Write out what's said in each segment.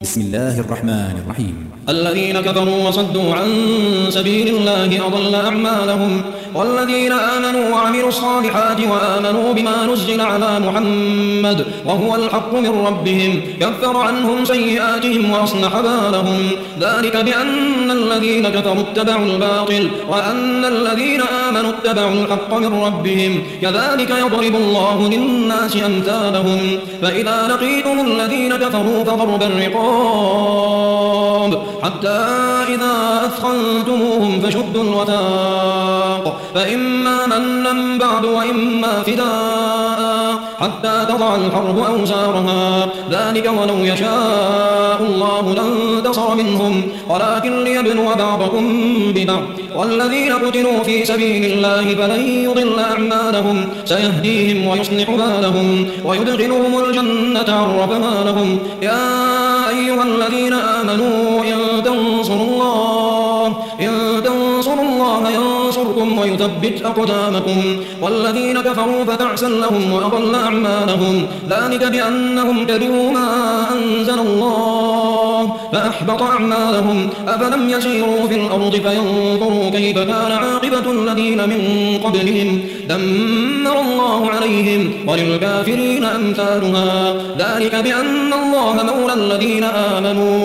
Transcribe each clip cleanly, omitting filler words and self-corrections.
بسم الله الرحمن الرحيم. الذين كفروا وصدوا عن سبيل الله أضل أعمالهم والذين آمنوا وعملوا الصالحات وآمنوا بما نزل على محمد وهو الحق من ربهم كفر عنهم سيئاتهم وأصلح بالهم ذلك بأن الذين كفروا اتبعوا الباطل وأن الذين آمنوا اتبعوا الحق من ربهم كذلك يضرب الله للناس أمثالهم فإذا لقيتم الذين كفروا فضرب الرقاب حتى إذا أثخنتموهم فشدوا الوثاق فإما منا بعد وإما فداء حتى تضع الحرب أوزارها ذلك ولو يشاء الله لانتصر منهم ولكن ليبلو بعضكم ببعض والذين قتلوا في سبيل الله فلن يضل أعمالهم سيهديهم ويصلح بالهم ويدخلهم الجنة عرفها لهم يا أيها الذين آمنوا إن تنصروا الله ينصركم ويثبت أقدامكم والذين كفروا فتعسا لهم وأضل أعمالهم ذلك بأنهم كرهوا ما أنزل الله فأحبط أعمالهم أفلم يسيروا في الأرض فينظروا كيف كان عاقبة الذين من قبلهم دمر الله عليهم وللكافرين أمثالها ذلك بأن الله مولى الذين آمنوا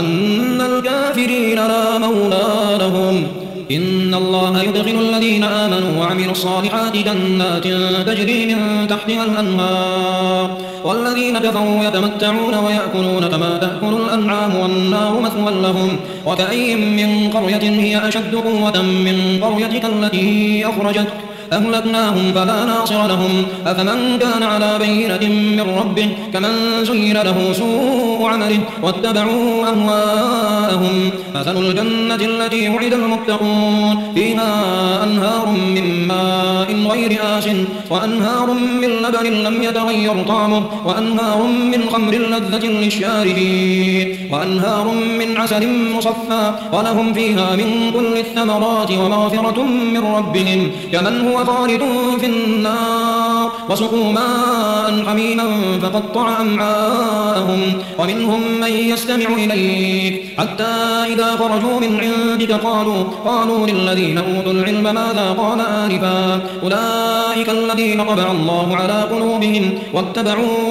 وأن الكافرين لا مولى لهم إن الله يدخل الذين آمنوا وعملوا الصالحات جنات تجري من تحتها الأنهار والذين كفروا يتمتعون ويأكلون كما تأكل الأنعام والنار مثوى لهم وكأي من قرية هي أشد قوة من قريتك التي أخرجتك أهلكناهم فلا ناصر لهم أفمن كان على بينة من ربه كمن زين له سوء عمله واتبعوا أهواءهم مثل الجنة التي وعد المتقون فيها أنهار من ماء غير آسٍ وأنهار من لبن لم يتغير طعمه وأنهار من خمر لذة للشاربين وأنهار من عسل مصفى ولهم فيها من كل الثمرات ومغفرة من ربهم كمن هو خالد في النار وسقوا ماء حميما فقطع أمعاءهم ومنهم من يستمع إليك حتى إذا خرجوا من عندك قالوا للذين أوتوا العلم ماذا قال آنفا أولئك الذين طبع الله على قلوبهم واتبعوا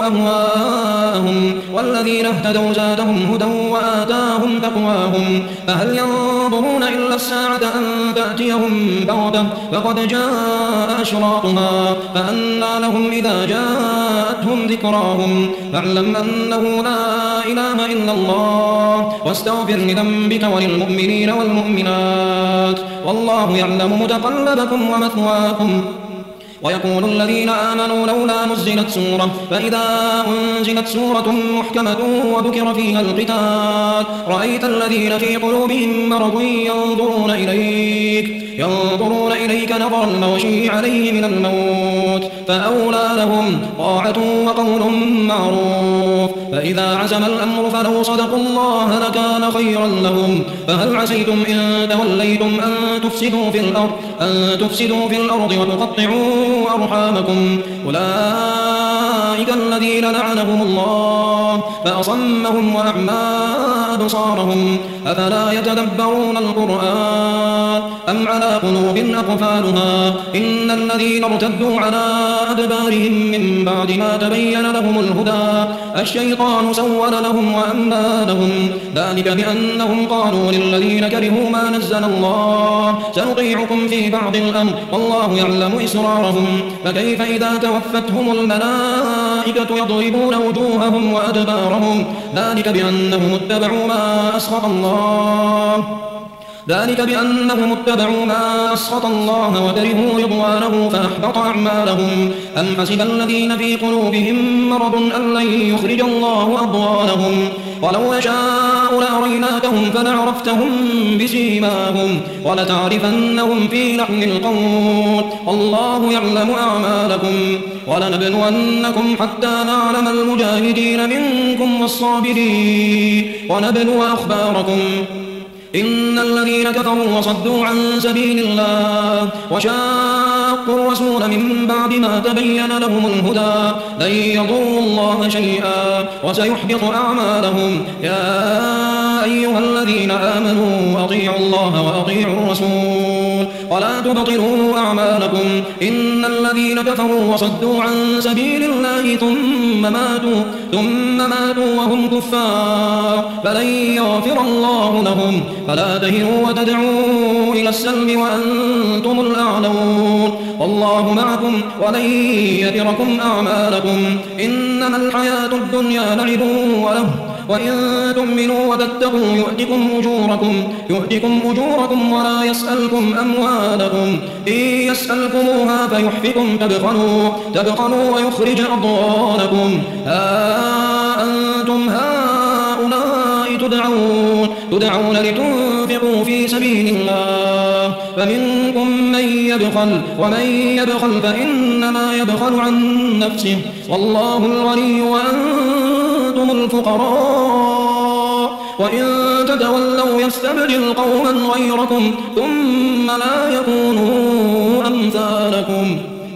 أهواءهم والذين اهتدوا زادهم هدى وآتاهم تقواهم فهل ينظرون إلا الساعة أن تأتيهم بغتة فقد جاء أشراطها فأنى لهم إذا جاءتهم ذكراهم فاعلم أنه لا إله إلا الله واستغفر لذنبك وللمؤمنين والمؤمنات والله يعلم متقلبكم ومثواكم ويقول الذين آمنوا لولا نزلت سورة فإذا أنزلت سورة محكمة وذكر فيها القتال رأيت الذين في قلوبهم مرض ينظرون إليك نظر المغشي عليه من الموت فأولى لهم طاعة وقول معروف فإذا عزم الأمر فلو صدقوا الله لكان خيرا لهم فهل عسيتم إن توليتم أن تفسدوا في الأرض وتقطعوا أرحامكم أولئك الذين لعنهم الله فأصمهم وأعمى أبصارهم أفلا يتدبرون القرآن أم على قلوب أقفالها إن الذين ارتدوا على أدبارهم من بعد ما تبين لهم الهدى الشيطان سول لهم وأملى لهم ذلك بأنهم قالوا للذين كرهوا ما نزل الله سنطيعكم في بعض الأمر والله يعلم إسرارهم فكيف إذا توفتهم الملائكة يضربون وجوههم وأدبارهم ذلك بأنهم اتبعوا ما أسخط الله وكرهوا رضوانه فأحبط أعمالهم أم حسب الذين في قلوبهم مرض أن لن يخرج الله أضغانهم ولو يشاء لأريناكهم فلعرفتهم بسيماهم ولتعرفنهم في لحن القول والله يعلم أعمالكم ولنبلونكم حتى نعلم المجاهدين منكم والصابرين ونبلو أخباركم إن الذين كفروا وصدوا عن سبيل الله وشاقوا الرسول من بعد ما تبين لهم الهدى لن يضروا الله شيئا وسيحبط أعمالهم. يا أيها الذين آمنوا أطيعوا الله وأطيعوا الرسول ولا تبطلوا أعمالكم. إن الذين كفروا وصدوا عن سبيل الله ثم ماتوا وهم كفار فلن يغفر الله لهم. فلا تهنوا وتدعوا إلى السلم وأنتم الأعلون والله معكم ولن يتركم أعمالكم. إنما الحياة الدنيا لعب وله وإن تؤمنوا وتتقوا يؤتكم أجوركم ولا يسألكم أموالكم. إن يسألكموها فيحفكم تبخلوا ويخرج أضغانكم. ها أنتم هؤلاء تدعون لتنفقوا في سبيل الله فمنكم من يبخل ومن يبخل فإنما يبخل عن نفسه والله الغني وأنتم الفقراء وإن تتولوا يستبدل قوما غيركم ثم لا يكونوا